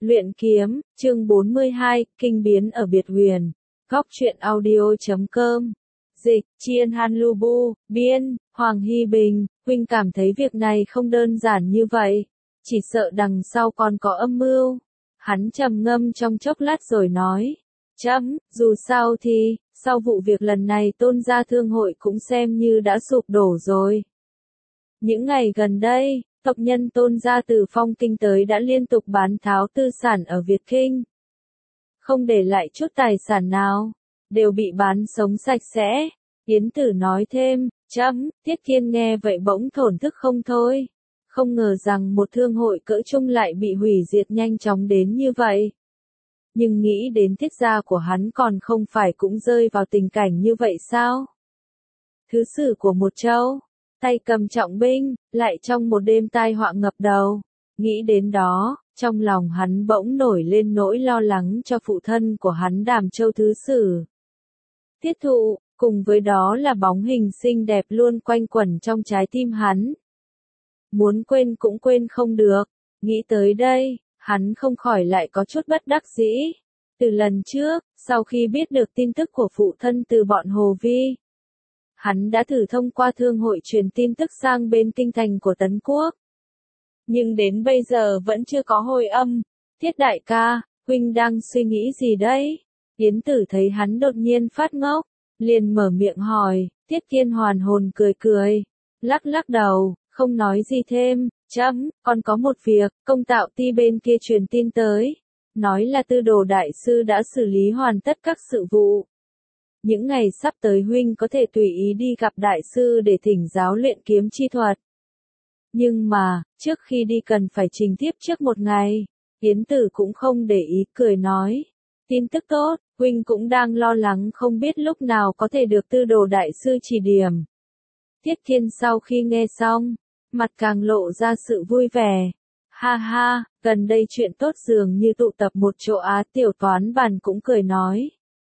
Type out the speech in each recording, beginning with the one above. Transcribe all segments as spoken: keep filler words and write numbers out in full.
Luyện kiếm, chương bốn mươi hai, kinh biến ở biệt huyền. Góc truyện audio chấm com. Dịch, Chiên Han Lu Bu, biên, Hoàng Hy Bình, huynh cảm thấy việc này không đơn giản như vậy. Chỉ sợ đằng sau còn có âm mưu. Hắn trầm ngâm trong chốc lát rồi nói. Chấm, dù sao thì, sau vụ việc lần này Tôn gia thương hội cũng xem như đã sụp đổ rồi. Những ngày gần đây, tộc nhân Tôn gia từ Phong Kinh tới đã liên tục bán tháo tư sản ở Việt Kinh. Không để lại chút tài sản nào, đều bị bán sống sạch sẽ. Yến Tử nói thêm, chấm, Tiết Kiên nghe vậy bỗng thổn thức không thôi. Không ngờ rằng một thương hội cỡ trung lại bị hủy diệt nhanh chóng đến như vậy. Nhưng nghĩ đến Tiết gia của hắn còn không phải cũng rơi vào tình cảnh như vậy sao? Thứ sử của một châu, tay cầm trọng binh, lại trong một đêm tai họa ngập đầu. Nghĩ đến đó, trong lòng hắn bỗng nổi lên nỗi lo lắng cho phụ thân của hắn Đàm Châu thứ sử. Tiết Thụ, cùng với đó là bóng hình xinh đẹp luôn quanh quẩn trong trái tim hắn. Muốn quên cũng quên không được, nghĩ tới đây, hắn không khỏi lại có chút bất đắc dĩ. Từ lần trước, sau khi biết được tin tức của phụ thân từ bọn Hồ Vi, hắn đã thử thông qua thương hội truyền tin tức sang bên kinh thành của Tấn Quốc. Nhưng đến bây giờ vẫn chưa có hồi âm. Tiết đại ca, huynh đang suy nghĩ gì đấy? Yến Tử thấy hắn đột nhiên phát ngốc, liền mở miệng hỏi. Tiết Kiên hoàn hồn cười cười, lắc lắc đầu, không nói gì thêm. Chấm, còn có một việc, Công Tạo Ti bên kia truyền tin tới, nói là Tư Đồ đại sư đã xử lý hoàn tất các sự vụ. Những ngày sắp tới huynh có thể tùy ý đi gặp đại sư để thỉnh giáo luyện kiếm chi thuật. Nhưng mà, trước khi đi cần phải trình tiếp trước một ngày. Yến Tử cũng không để ý, cười nói. Tin tức tốt, huynh cũng đang lo lắng không biết lúc nào có thể được Tư Đồ đại sư chỉ điểm. Tiết Kiên sau khi nghe xong, mặt càng lộ ra sự vui vẻ. Ha ha, gần đây chuyện tốt dường như tụ tập một chỗ. Á Tiểu Toán Bàn cũng cười nói.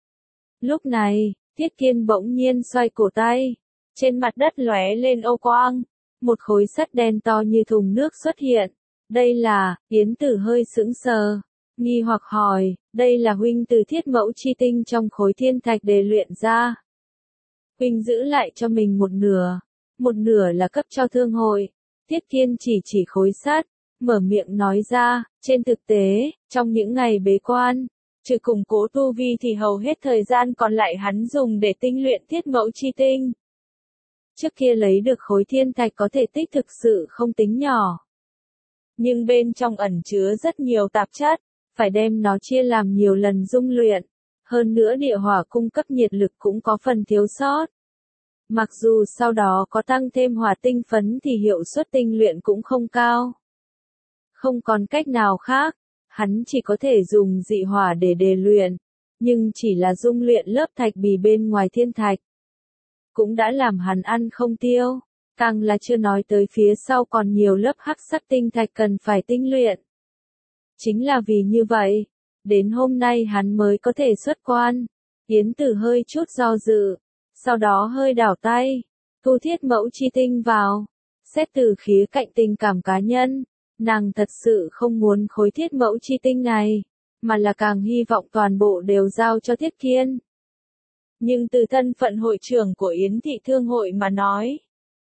Lúc này, Tiết Kiên bỗng nhiên xoay cổ tay. Trên mặt đất lóe lên ô quang. Một khối sắt đen to như thùng nước xuất hiện. Đây là, Yến Tử hơi sững sờ. Nghi hoặc hỏi, đây là huynh từ thiết mẫu chi tinh trong khối thiên thạch để luyện ra. Huynh giữ lại cho mình một nửa. Một nửa là cấp cho thương hội. Tiết Kiên chỉ chỉ khối sắt, mở miệng nói ra, trên thực tế, trong những ngày bế quan, trừ củng cố tu vi thì hầu hết thời gian còn lại hắn dùng để tinh luyện thiết mẫu chi tinh. Trước kia lấy được khối thiên thạch có thể tích thực sự không tính nhỏ. Nhưng bên trong ẩn chứa rất nhiều tạp chất, phải đem nó chia làm nhiều lần dung luyện. Hơn nữa địa hỏa cung cấp nhiệt lực cũng có phần thiếu sót. Mặc dù sau đó có tăng thêm hỏa tinh phấn thì hiệu suất tinh luyện cũng không cao. Không còn cách nào khác, hắn chỉ có thể dùng dị hỏa để đề luyện, nhưng chỉ là dung luyện lớp thạch bì bên ngoài thiên thạch. Cũng đã làm hắn ăn không tiêu, càng là chưa nói tới phía sau còn nhiều lớp hắc sắc tinh thạch cần phải tinh luyện. Chính là vì như vậy, đến hôm nay hắn mới có thể xuất quan. Yến Tử hơi chút do dự, sau đó hơi đảo tay, thu thiết mẫu chi tinh vào. Xét từ khía cạnh tình cảm cá nhân, nàng thật sự không muốn khối thiết mẫu chi tinh này, mà là càng hy vọng toàn bộ đều giao cho Tiết Kiên. Nhưng từ thân phận hội trưởng của Yến Thị Thương hội mà nói,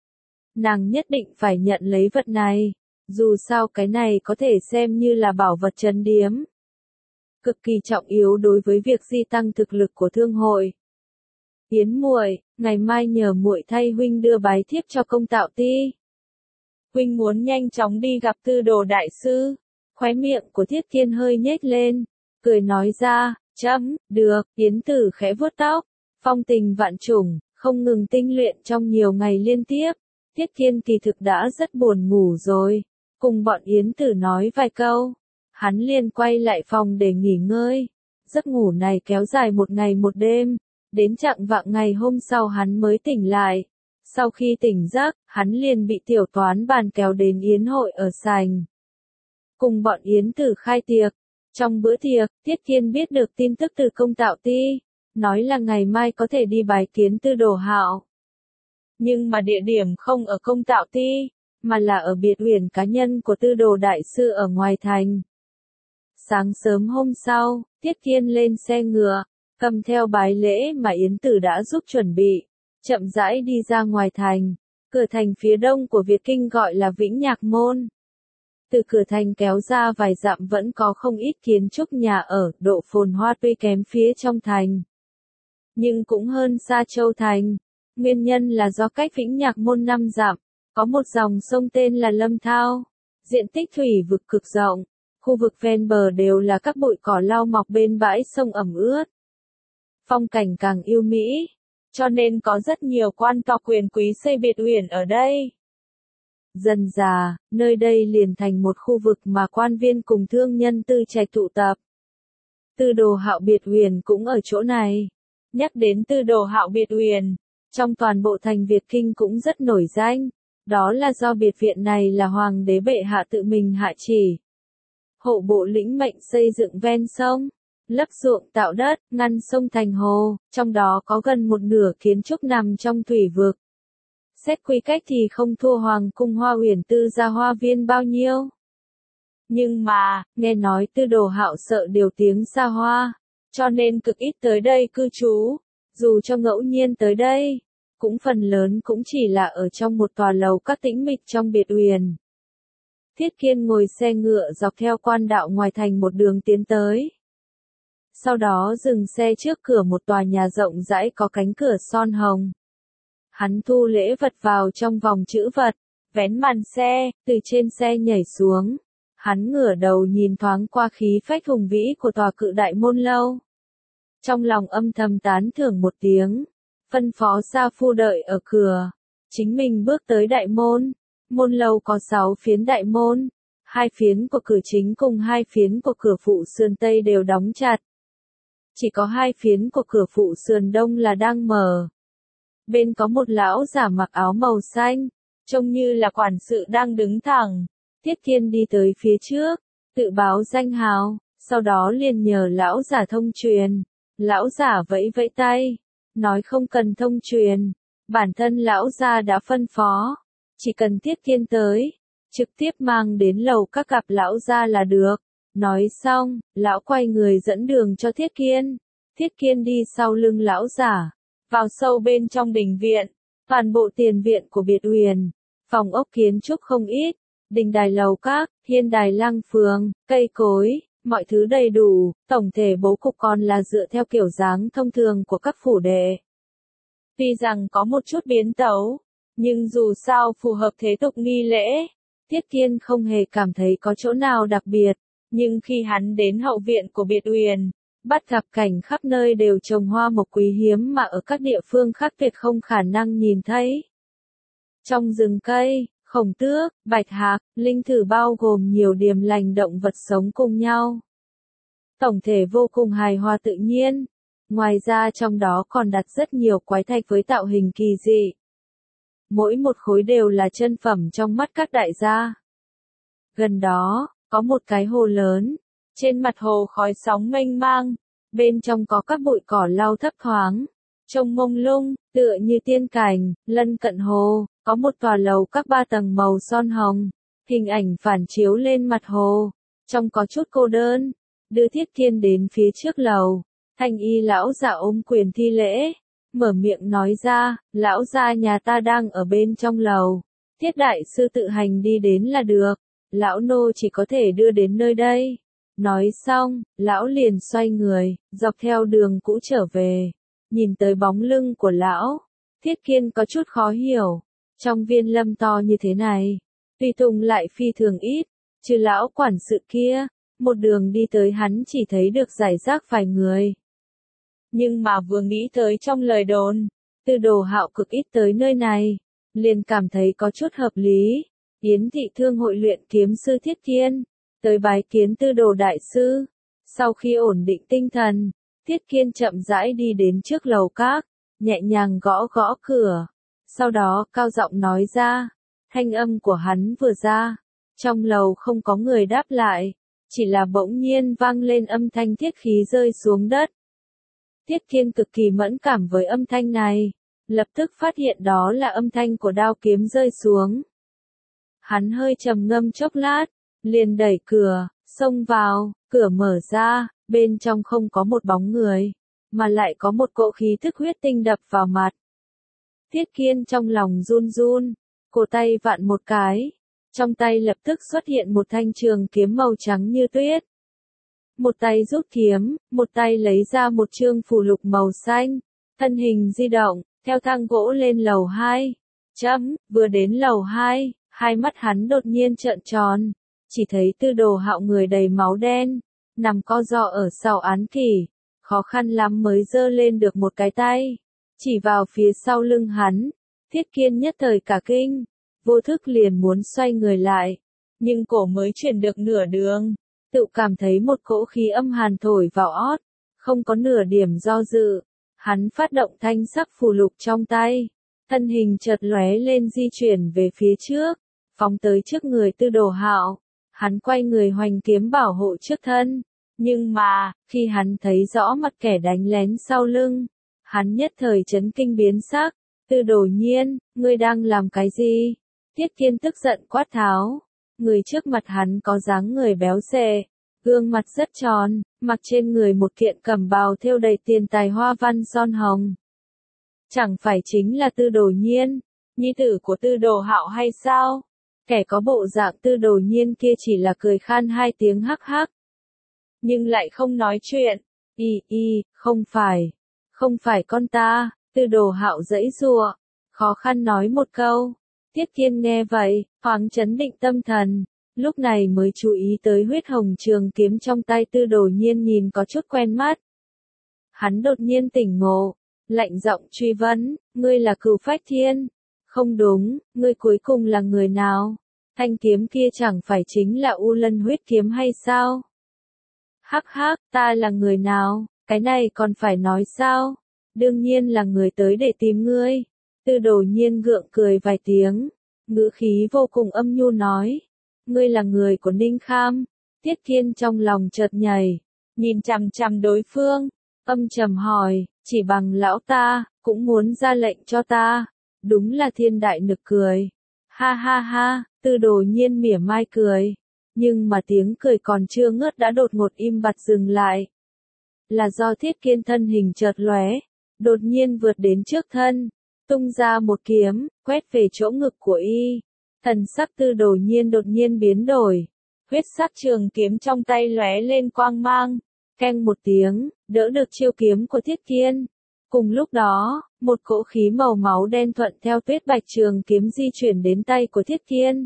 nàng nhất định phải nhận lấy vật này, dù sao cái này có thể xem như là bảo vật trấn điếm. Cực kỳ trọng yếu đối với việc gia tăng thực lực của thương hội. Yến muội, ngày mai nhờ muội thay huynh đưa bái thiếp cho Công Tạo Ti. Huynh muốn nhanh chóng đi gặp Tư Đồ đại sư. Khóe miệng của Tiết Kiên hơi nhếch lên, cười nói ra, chấm, được. Yến Tử khẽ vuốt tóc, phong tình vạn trùng, không ngừng tinh luyện trong nhiều ngày liên tiếp. Tiết Kiên kỳ thực đã rất buồn ngủ rồi, cùng bọn Yến Tử nói vài câu, hắn liền quay lại phòng để nghỉ ngơi. Giấc ngủ này kéo dài một ngày một đêm, đến chạng vạng ngày hôm sau hắn mới tỉnh lại. Sau khi tỉnh giấc, hắn liền bị Tiểu Toán Bàn kéo đến yến hội ở sành. Cùng bọn Yến Tử khai tiệc. Trong bữa tiệc, Tiết Kiên biết được tin tức từ Công Tạo Ti, nói là ngày mai có thể đi bái kiến Tư Đồ Hạo. Nhưng mà địa điểm không ở Công Tạo Ti, mà là ở biệt huyền cá nhân của Tư Đồ đại sư ở ngoài thành. Sáng sớm hôm sau, Tiết Kiên lên xe ngựa, cầm theo bái lễ mà Yến Tử đã giúp chuẩn bị, chậm rãi đi ra ngoài thành. Cửa thành phía đông của Việt Kinh gọi là Vĩnh Nhạc Môn. Từ cửa thành kéo ra vài dặm vẫn có không ít kiến trúc nhà ở, độ phồn hoa tuy kém phía trong thành, nhưng cũng hơn xa Châu Thành. Nguyên nhân là do cách Vĩnh Nhạc Môn năm dặm, có một dòng sông tên là Lâm Thao, diện tích thủy vực cực rộng, khu vực ven bờ đều là các bụi cỏ lau mọc bên bãi sông ẩm ướt. Phong cảnh càng yêu mỹ, cho nên có rất nhiều quan tộc quyền quý xây biệt uyển ở đây. Dần dà, nơi đây liền thành một khu vực mà quan viên cùng thương nhân tư trạch tụ tập. Tư đồ Hạo biệt uyển cũng ở chỗ này. Nhắc đến Tư đồ Hạo biệt uyển, trong toàn bộ thành Việt Kinh cũng rất nổi danh. Đó là do biệt viện này là hoàng đế bệ hạ tự mình hạ chỉ. Hộ bộ lĩnh mệnh xây dựng ven sông, lấp ruộng tạo đất, ngăn sông thành hồ, trong đó có gần một nửa kiến trúc nằm trong thủy vực. Xét quy cách thì không thua Hoàng cung Hoa Uyển Tư gia hoa viên bao nhiêu. Nhưng mà, nghe nói Tư đồ Hạo sợ điều tiếng xa hoa, cho nên cực ít tới đây cư trú. Dù cho ngẫu nhiên tới đây, cũng phần lớn cũng chỉ là ở trong một tòa lầu các tĩnh mịch trong biệt uyển. Tiết Kiên ngồi xe ngựa dọc theo quan đạo ngoài thành một đường tiến tới. Sau đó dừng xe trước cửa một tòa nhà rộng rãi có cánh cửa son hồng. Hắn thu lễ vật vào trong vòng chữ vật, vén màn xe, từ trên xe nhảy xuống. Hắn ngửa đầu nhìn thoáng qua khí phách hùng vĩ của tòa cự đại môn lâu. Trong lòng âm thầm tán thưởng một tiếng, phân phó sa phu đợi ở cửa. Chính mình bước tới đại môn. Môn lâu có sáu phiến đại môn, hai phiến của cửa chính cùng hai phiến của cửa phụ sườn tây đều đóng chặt. Chỉ có hai phiến của cửa phụ sườn đông là đang mở. Bên có một lão giả mặc áo màu xanh, trông như là quản sự đang đứng thẳng. Tiết Kiên đi tới phía trước, tự báo danh hào, sau đó liền nhờ lão giả thông truyền. Lão giả vẫy vẫy tay, nói không cần thông truyền, bản thân lão gia đã phân phó. Chỉ cần Tiết Kiên tới, trực tiếp mang đến lầu các gặp lão gia là được. Nói xong, lão quay người dẫn đường cho Tiết Kiên. Tiết Kiên đi sau lưng lão giả, vào sâu bên trong đình viện, toàn bộ tiền viện của biệt uyển, phòng ốc kiến trúc không ít, đình đài lầu các, hiên đài lăng phường, cây cối, mọi thứ đầy đủ, tổng thể bố cục còn là dựa theo kiểu dáng thông thường của các phủ đệ. Tuy rằng có một chút biến tấu, nhưng dù sao phù hợp thế tục nghi lễ, Tiết Kiên không hề cảm thấy có chỗ nào đặc biệt. Nhưng khi hắn đến hậu viện của biệt uyển, bắt gặp cảnh khắp nơi đều trồng hoa mộc quý hiếm mà ở các địa phương khác tuyệt không khả năng nhìn thấy. Trong rừng cây, khổng tước, bạch hạc, linh thử bao gồm nhiều điềm lành động vật sống cùng nhau. Tổng thể vô cùng hài hòa tự nhiên. Ngoài ra trong đó còn đặt rất nhiều quái thạch với tạo hình kỳ dị. Mỗi một khối đều là chân phẩm trong mắt các đại gia. Gần đó, có một cái hồ lớn, trên mặt hồ khói sóng mênh mang, bên trong có các bụi cỏ lau thấp thoáng, trông mông lung, tựa như tiên cảnh. Lân cận hồ, có một tòa lầu các ba tầng màu son hồng, hình ảnh phản chiếu lên mặt hồ, trông có chút cô đơn. Đưa Tiết Kiên đến phía trước lầu, thanh y lão giả ôm quyền thi lễ, mở miệng nói ra, lão gia nhà ta đang ở bên trong lầu, Tiết đại sư tự hành đi đến là được, lão nô chỉ có thể đưa đến nơi đây. Nói xong, lão liền xoay người, dọc theo đường cũ trở về. Nhìn tới bóng lưng của lão, Tiết Kiên có chút khó hiểu. Trong viên lâm to như thế này, tùy tùng lại phi thường ít, trừ lão quản sự kia, một đường đi tới hắn chỉ thấy được rải rác vài người. Nhưng mà vừa nghĩ tới trong lời đồn, Tư đồ Hạo cực ít tới nơi này, liền cảm thấy có chút hợp lý. Yến thị thương hội luyện kiếm sư Tiết Kiên, tới bái kiến Tư đồ đại sư. Sau khi ổn định tinh thần, Tiết Kiên chậm rãi đi đến trước lầu các, nhẹ nhàng gõ gõ cửa. Sau đó cao giọng nói ra, thanh âm của hắn vừa ra, trong lầu không có người đáp lại, chỉ là bỗng nhiên vang lên âm thanh thiết khí rơi xuống đất. Tiết Kiên cực kỳ mẫn cảm với âm thanh này, lập tức phát hiện đó là âm thanh của đao kiếm rơi xuống. Hắn hơi trầm ngâm chốc lát, liền đẩy cửa, Xông vào, cửa mở ra, bên trong không có một bóng người, mà lại có một cỗ khí thức huyết tinh đập vào mặt. Tiết Kiên trong lòng run run, cổ tay vặn một cái, trong tay lập tức xuất hiện một thanh trường kiếm màu trắng như tuyết. Một tay rút kiếm, một tay lấy ra một chương phù lục màu xanh, thân hình di động, theo thang gỗ lên lầu hai. Chấm, vừa đến lầu hai, hai mắt hắn đột nhiên trợn tròn, chỉ thấy Tư Đồ Hạo người đầy máu đen, nằm co ro ở sau án kỷ, khó khăn lắm mới giơ lên được một cái tay, chỉ vào phía sau lưng hắn. Tiết Kiên nhất thời cả kinh, vô thức liền muốn xoay người lại, nhưng cổ mới chuyển được nửa đường, tự cảm thấy một cỗ khí âm hàn thổi vào ót, không có nửa điểm do dự, hắn phát động thanh sắc phù lục trong tay, thân hình chợt lóe lên di chuyển về phía trước, phóng tới trước người Tư Đồ Hạo. Hắn quay người hoành kiếm bảo hộ trước thân, nhưng mà, khi hắn thấy rõ mặt kẻ đánh lén sau lưng, hắn nhất thời chấn kinh biến sắc. Tư Đồ Nhiên, ngươi đang làm cái gì? Tiết Kiên tức giận quát tháo. Người trước mặt hắn có dáng người béo xệ, gương mặt rất tròn, mặc trên người một kiện cẩm bào thêu đầy tiền tài hoa văn son hồng. Chẳng phải chính là Tư Đồ Nhiên, nhi tử của Tư Đồ Hạo hay sao? Kẻ có bộ dạng Tư Đồ Nhiên kia chỉ là cười khan hai tiếng hắc hắc, nhưng lại không nói chuyện. Y y, không phải, không phải con ta. Tư Đồ Hạo giãy giụa, khó khăn nói một câu. Tiết Kiên nghe vậy, thoáng chấn định tâm thần, lúc này mới chú ý tới huyết hồng trường kiếm trong tay Tư Đồ Nhiên nhìn có chút quen mắt. Hắn đột nhiên tỉnh ngộ, lạnh giọng truy vấn, ngươi là Cửu Phách Thiên? Không đúng, ngươi cuối cùng là người nào? Thanh kiếm kia chẳng phải chính là U Lân huyết kiếm hay sao? Hắc hắc, ta là người nào, cái này còn phải nói sao? Đương nhiên là người tới để tìm ngươi. Tư Đồ Nhiên gượng cười vài tiếng, ngữ khí vô cùng âm nhu nói, ngươi là người của Ninh Kham. Tiết Kiên trong lòng chợt nhảy, nhìn chằm chằm đối phương, âm trầm hỏi, chỉ bằng lão ta, cũng muốn ra lệnh cho ta. Đúng là thiên đại nực cười. Ha ha ha, Tư Đồ Nhiên mỉa mai cười, nhưng mà tiếng cười còn chưa ngớt đã đột ngột im bặt dừng lại. Là do Tiết Kiên thân hình chợt lóe, đột nhiên vượt đến trước thân, tung ra một kiếm, quét về chỗ ngực của y. Thần sắc Tư Đồ Nhiên đột nhiên biến đổi, huyết sắc trường kiếm trong tay lóe lên quang mang, keng một tiếng, đỡ được chiêu kiếm của Tiết Kiên. Cùng lúc đó, một cỗ khí màu máu đen thuận theo tuyết bạch trường kiếm di chuyển đến tay của Tiết Kiên.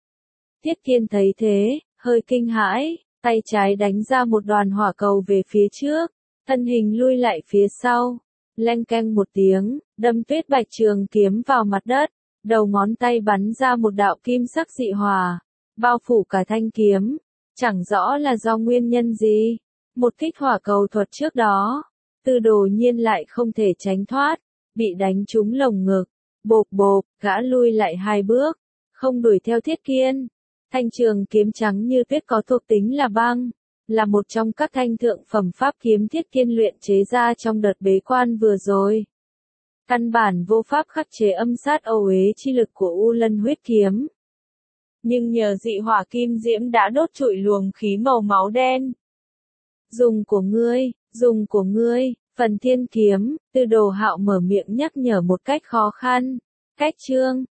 Tiết Kiên thấy thế, hơi kinh hãi, tay trái đánh ra một đoàn hỏa cầu về phía trước, thân hình lui lại phía sau, leng keng một tiếng, đâm tuyết bạch trường kiếm vào mặt đất, đầu ngón tay bắn ra một đạo kim sắc dị hỏa, bao phủ cả thanh kiếm, chẳng rõ là do nguyên nhân gì. Một kích hỏa cầu thuật trước đó, Tư Đồ Nhiên lại không thể tránh thoát, bị đánh trúng lồng ngực, bộp bộp, gã lui lại hai bước, không đuổi theo Tiết Kiên. Thanh trường kiếm trắng như tuyết có thuộc tính là băng, là một trong các thanh thượng phẩm pháp kiếm Tiết Kiên luyện chế ra trong đợt bế quan vừa rồi. Căn bản vô pháp khắc chế âm sát âu uế chi lực của U Lân huyết kiếm. Nhưng nhờ dị hỏa kim diễm đã đốt trụi luồng khí màu máu đen. Dùng của ngươi, dùng của ngươi, phần thiên kiếm, Tư Đồ Hạo mở miệng nhắc nhở một cách khó khăn. Cách chương